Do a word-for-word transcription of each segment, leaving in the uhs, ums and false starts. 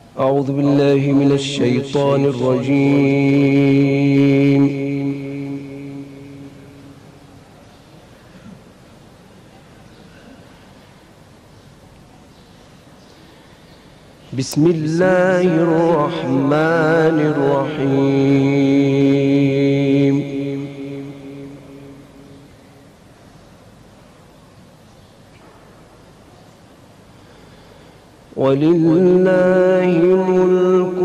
أعوذ بالله من الشيطان الرجيم. بسم الله الرحمن الرحيم. ولله ملك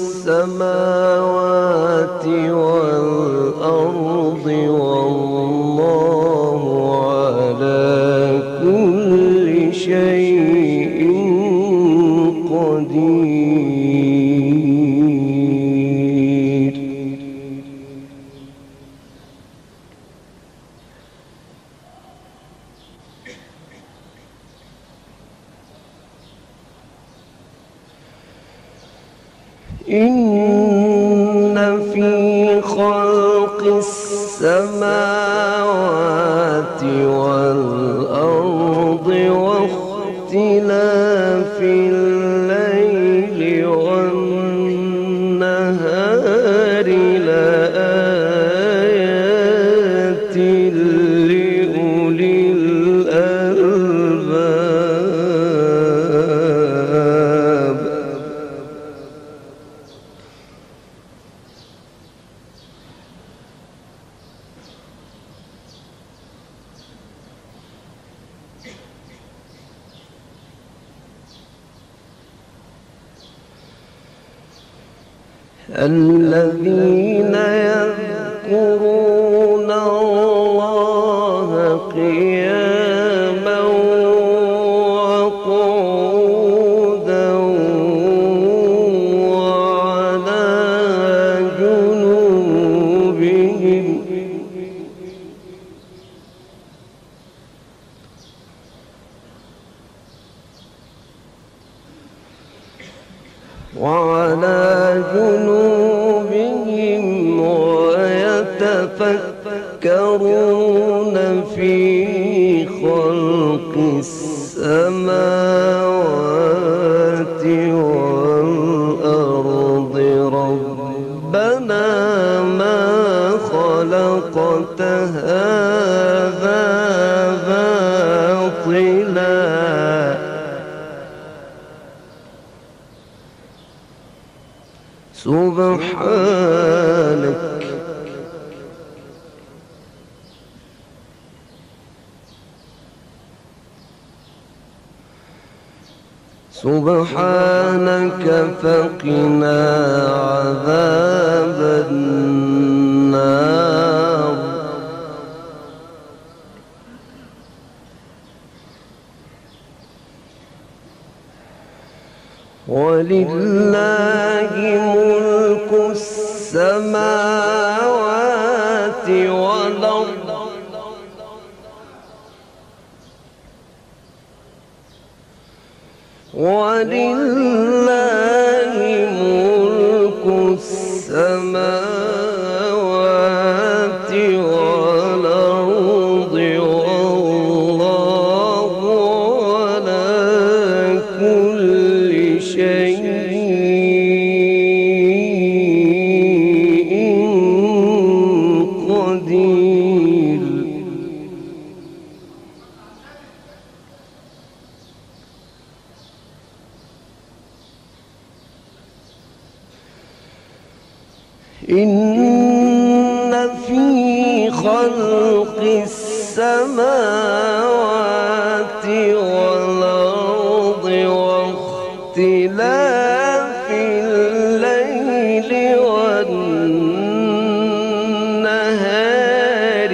السماوات والأرض والله على كل شيء قدير. إن في خلق السماوات والأرض واختلاف الليل والنهار لآيات لأولي الألباب. الذين يذكرون الله قياما وقعودا وعلى جنوبهم وعلى جنوبهم ويتفكرون في خلق السماوات والأرض ربنا ما خلقت هذا باطلا سبحانك سبحانك فقنا عذاب النار. ولله ملك السماوات والأرض ولله ملك السماوات والأرض والله على كل شيء قدير. إن في خلق السماوات والأرض واختلاف الليل والنهار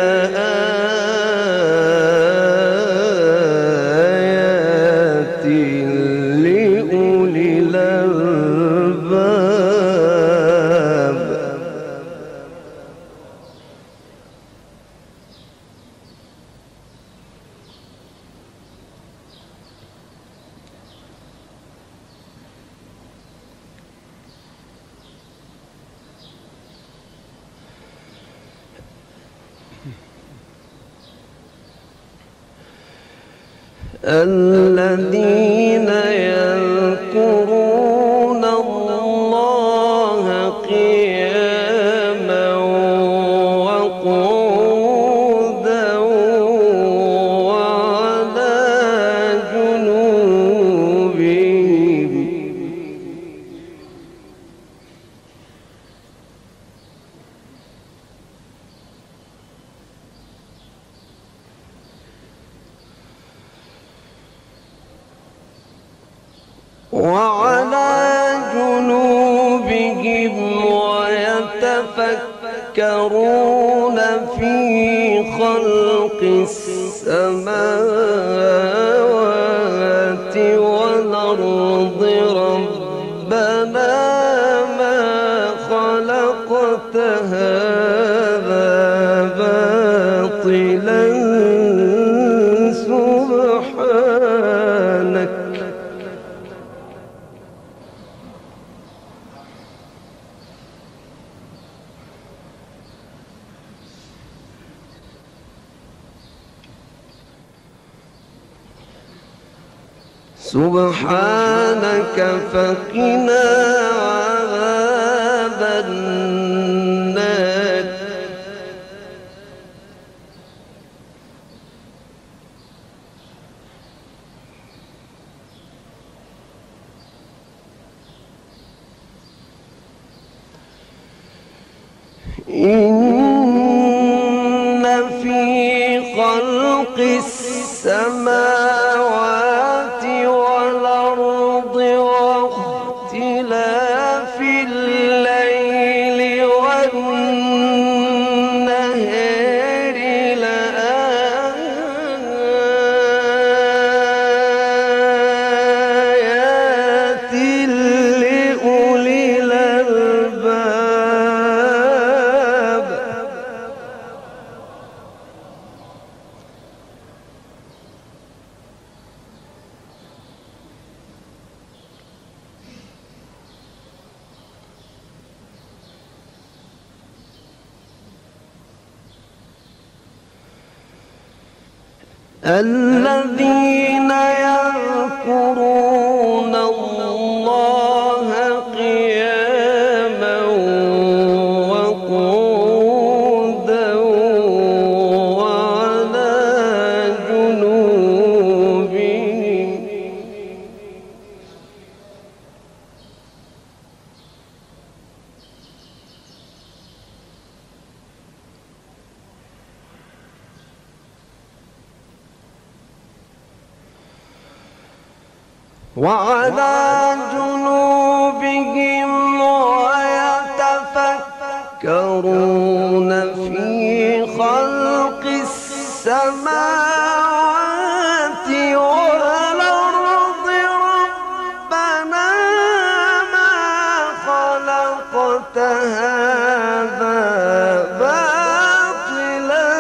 لآيات لأولي الألباب. الذين يذكرون وعلى جنوبهم ويتفكرون في خلق السماوات والأرض ربنا ما خلقت هذا باطلا سبحانك سبحانك فقنا عذاب النار. إن في خلق السماوات والأرض واختلاف الليل والنهار لآيات لأولي الألباب. الذين يذكرون الله قياما وقعودا وعلى جنوبهم وعلى جنوبهم ويتفكرون في خلق السماوات والأرض ربنا ما خلقت هذا باطلا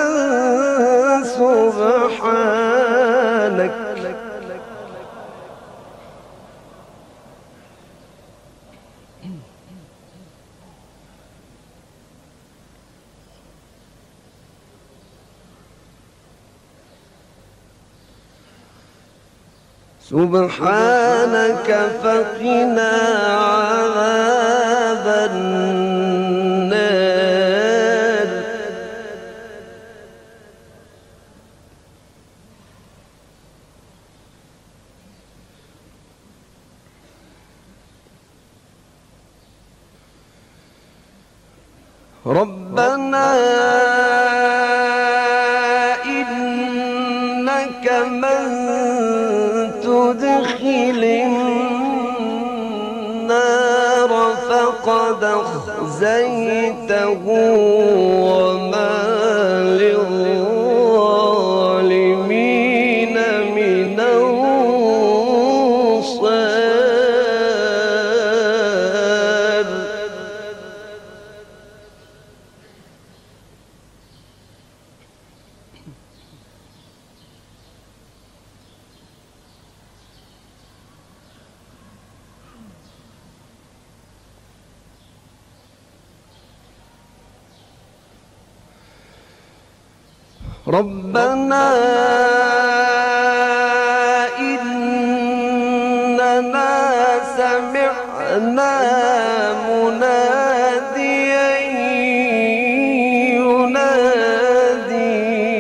سبحانك سبحانك فقنا عذاب النار. ربنا إنك من تدخل النار فقد أخزيته وما للظالمين من أنصار. ربنا إننا سمعنا مناديا ينادي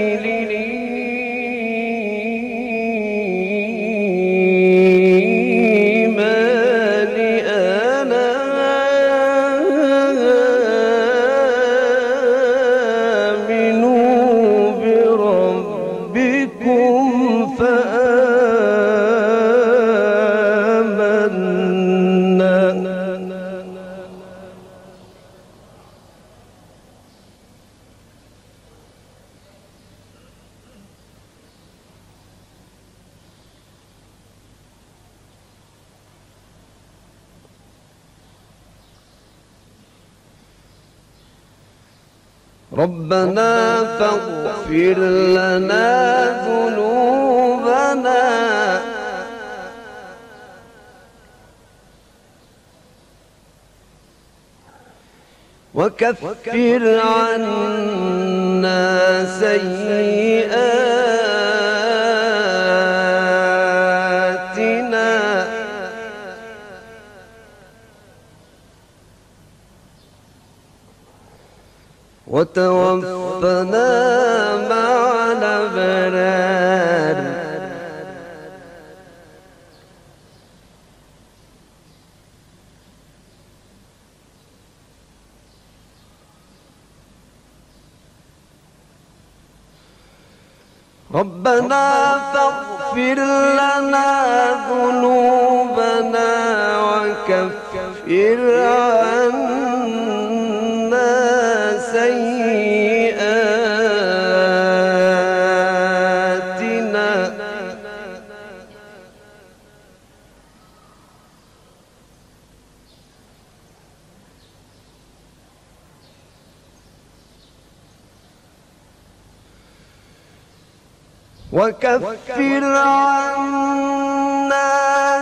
للإيمان أن آمنوا بربكم فآمنا ربنا فاغفر لنا ذنوبنا وكفر عنا سيئاتنا وتوفنا مع الأبرار. ربنا فاغفر لنا ذنوبنا وكفر عنا سيئاتنا وكفر عنا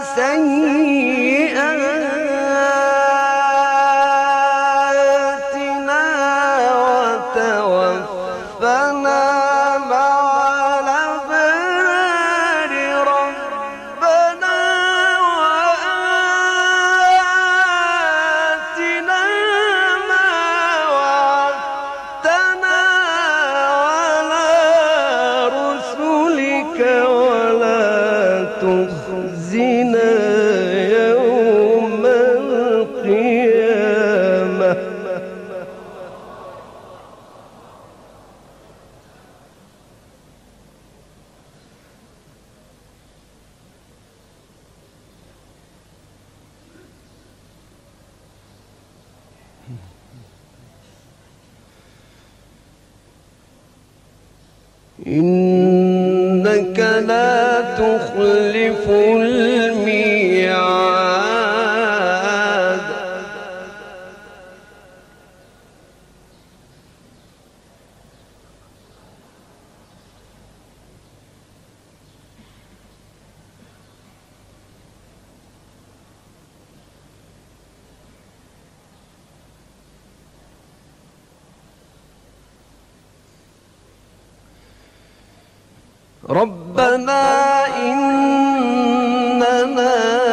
سيئاتنا وتوفنا مع الأبرار. ربنا وآتنا ما وعدتنا على رسلك ولا تخزنا يوم القيامة. إنك لا تخلف الميعاد. ربنا إننا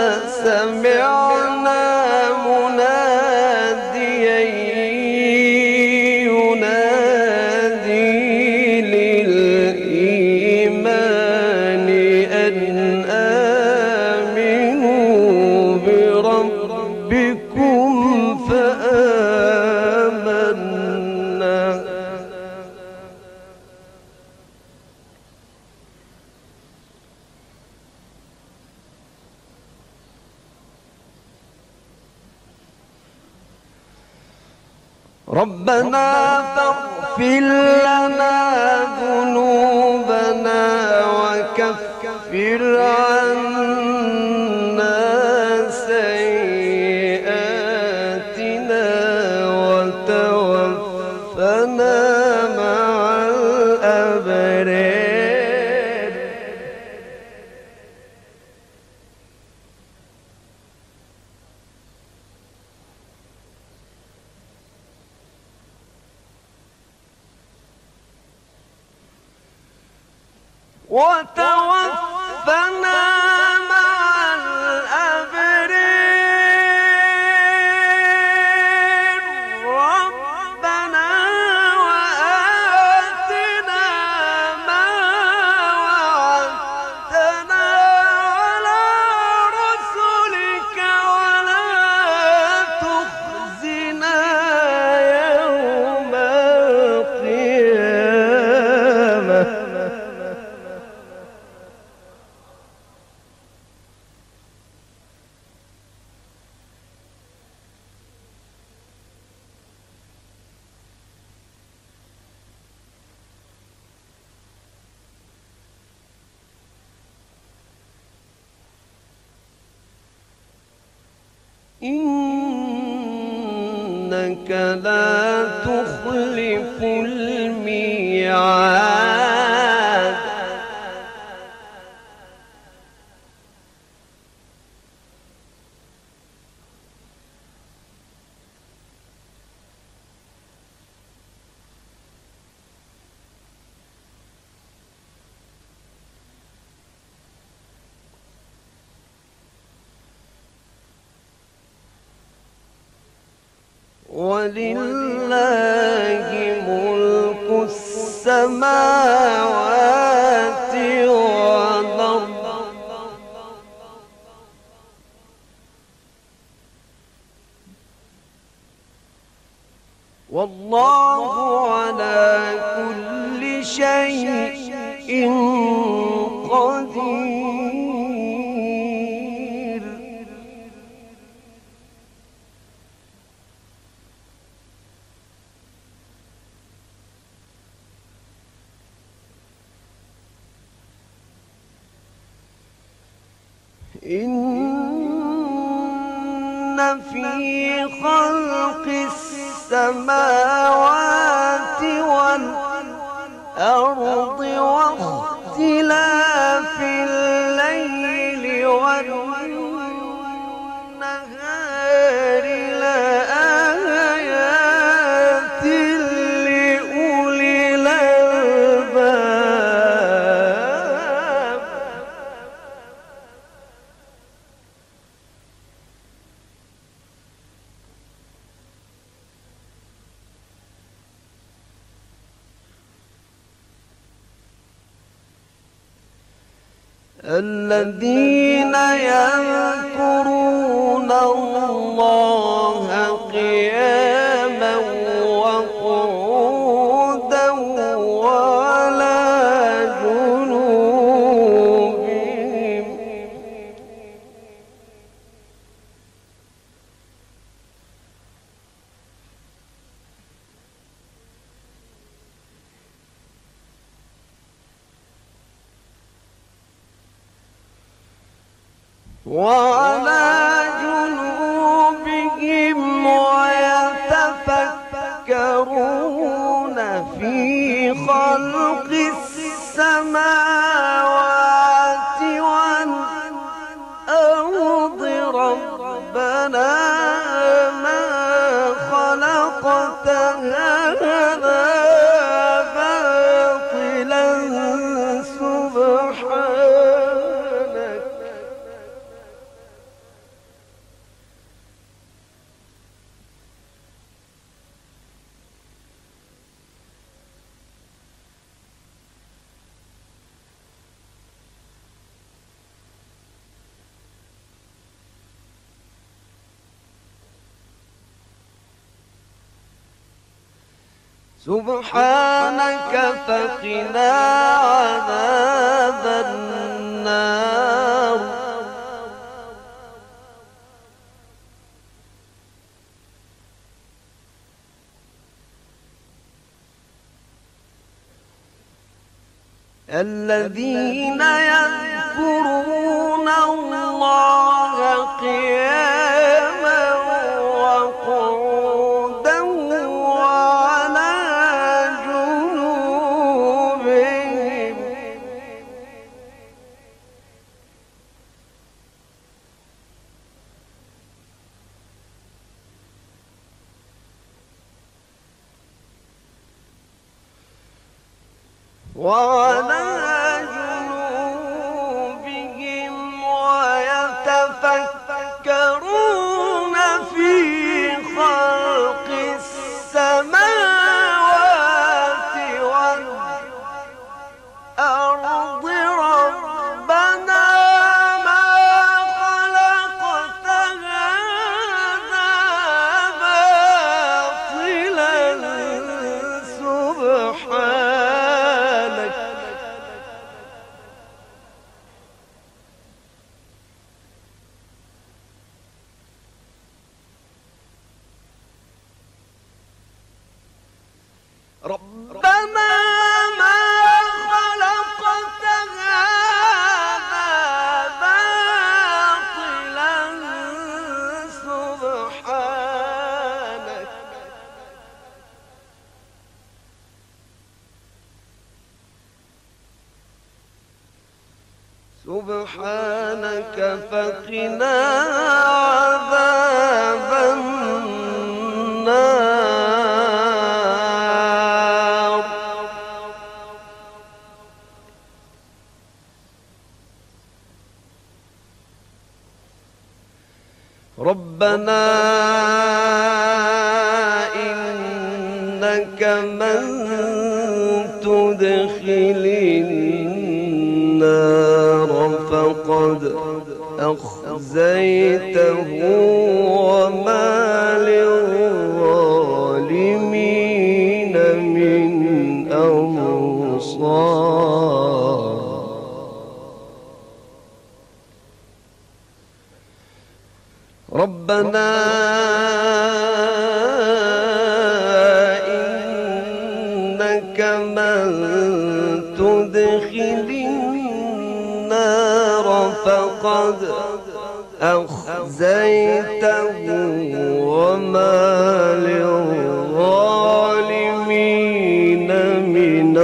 سمعنا مناديا ينادي للإيمان أن آمنوا بربكم فآمنا. ربنا فاغفر لنا ذنوبنا وكفر عنا سيئاتنا وتوفنا مع الأبرار. وتوفنا مع الأبرار. ربنا وآتنا ما وعدتنا على رسلك ولا تخزنا يوم القيامة. إن إنك لا تخلف الميعاد ولله ملك السماوات والأرض والله على كل شيء قدير. إن في خلق السماوات والأرض واختلاف الليل والنهار لآيات لأولي الألباب. الذين يذكرون الله قياما وقعودا وعلى جنوبهم وعلى جنوبهم ويتفكرون في خلق السماوات والأرض ربنا ما خلقت هذا باطلا سبحانك سبحانك فقنا عذاب النار. الذين يذكرون الله قياما وقعودا وعلى جنوبهم وعلى جنوبهم ويتفكرون في خلق السماوات والأرض ربنا ما خلقت هذا باطلا سبحانك ربنا ما خلقت هذا باطلا سبحانك سبحانك فقنا عذاب النار. ربنا إنك من تدخل النار فقد أخزيته وما للظالمين من أنصار. ربنا إنك من تدخل النار فقد أخزيته وما للظالمين من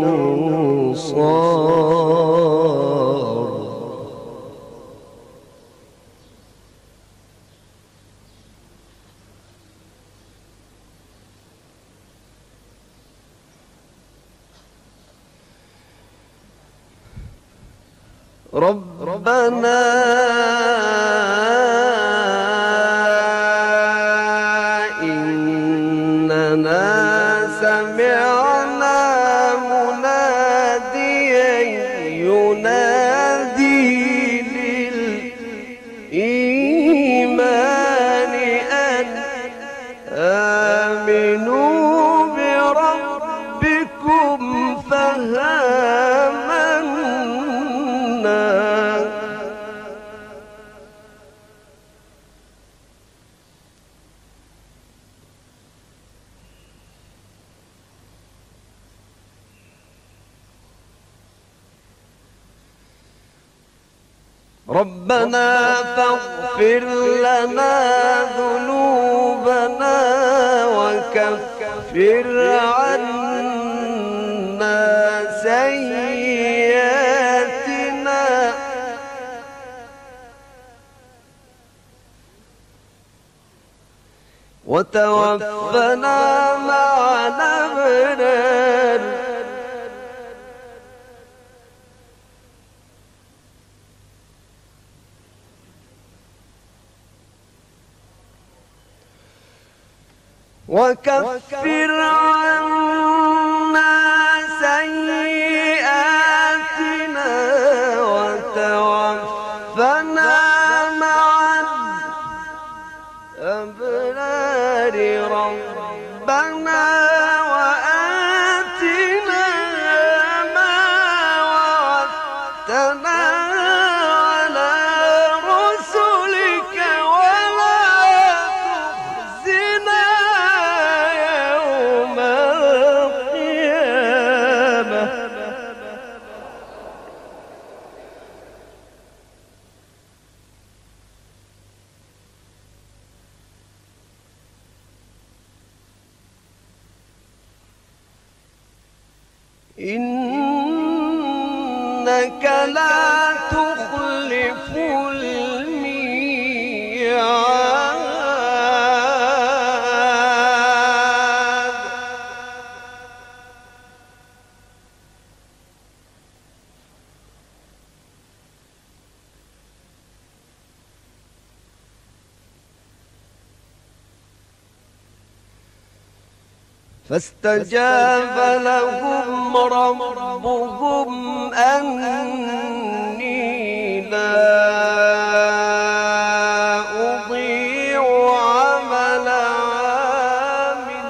أنصار. ربنا إننا سمعنا مناديا ينادي للإيمان أن آمنوا بربكم فآمنا. ربنا فاغفر لنا ذنوبنا وكفر عنا سيئاتنا وتوفنا مع الأبرار. وكفر عنا سيئاتنا وتوفنا مع الأبرار. ربنا وآتنا ما وعدتنا على رسلك ولا تخزنا يوم القيامة. إنك لا تخلف الميعاد. فاستجاب لهم ربهم أني لا أضيع عمل عامل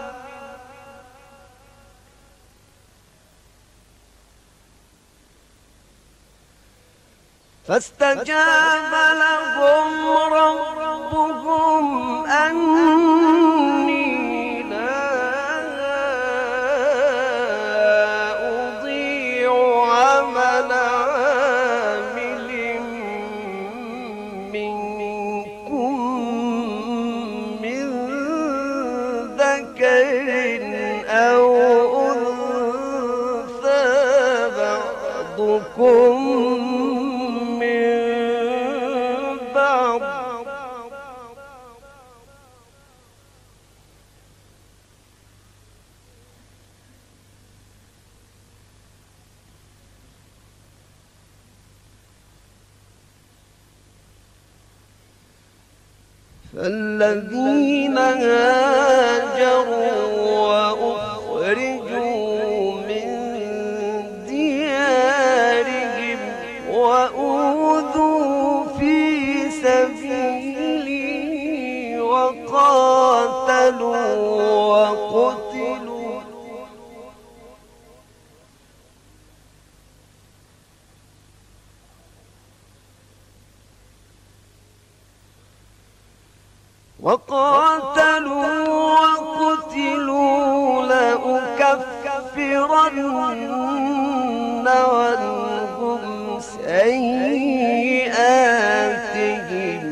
فاستجاب لهم ربهم أني بعض فالذين هاجروا وأخرجوا من ديارهم وأوذوا في سبيلي وقاتلوا وقتلوا وقاتلوا وقتلوا لأكفرن عنهم سيئاتهم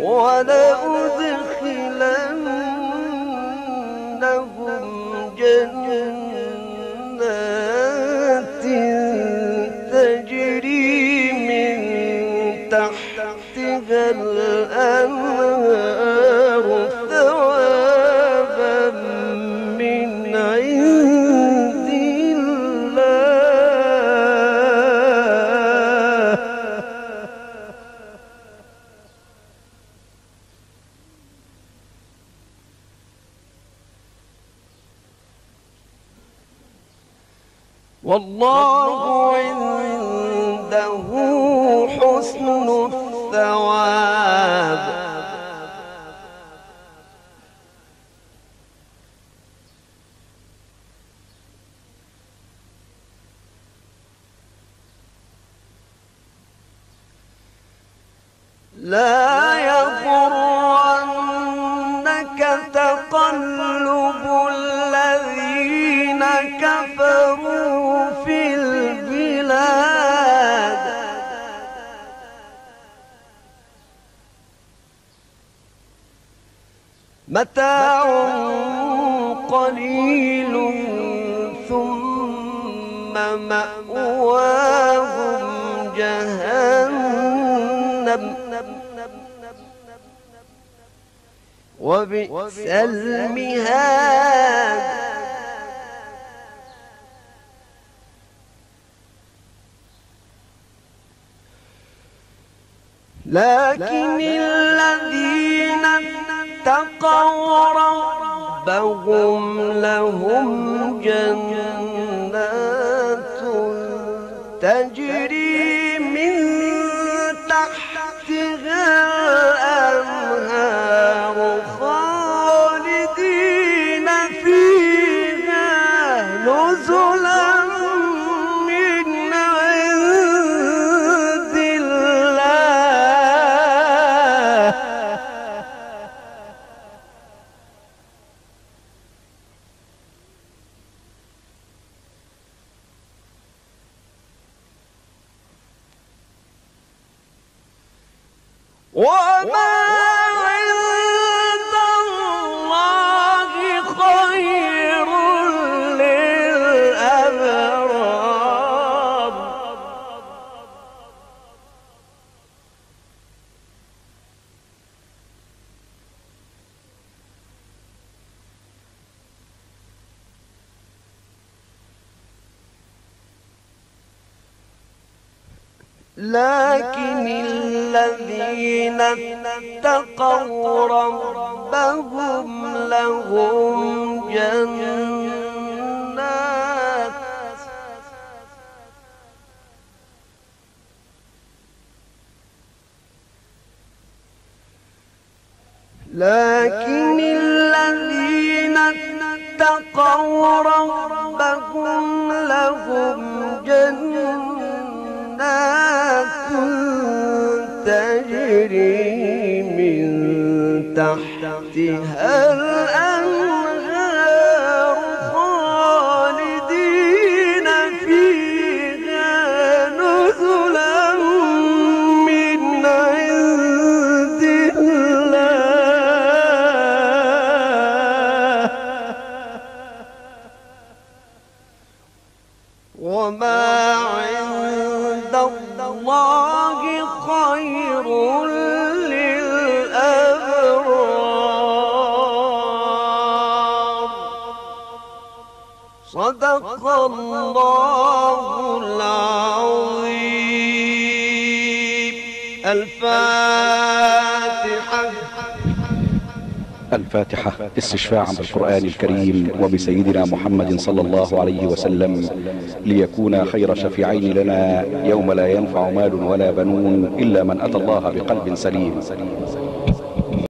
ولأدخلنهم جنات تجري من تحتها الأنهار ثوابا من عند الله والله عنده حسن الثواب لا يغرنك تقلب الذين كفروا في البلاد متاع قليل ثم مأواهم جهنم وبئس المهاد لكن الذين اتقوا ربهم لهم جنات تجري من تحتها الأنهار خالدين فيها نزلا من عند الله وما عند الله خير للأبرار لكن الذين اتقوا ربهم لهم جنات لكن الذين اتقوا ربهم لهم جنات تجري من تحتها الأنهار خالدين فيها نزلا من عند الله وما عند الله خير للأبرار صدق الله العظيم. الفاتحة. الفاتحة استشفاعا بالقرآن الكريم وبسيدنا محمد صلى الله عليه وسلم، ليكون خير شفيعين لنا يوم لا ينفع مال ولا بنون إلا من أتى الله بقلب سليم.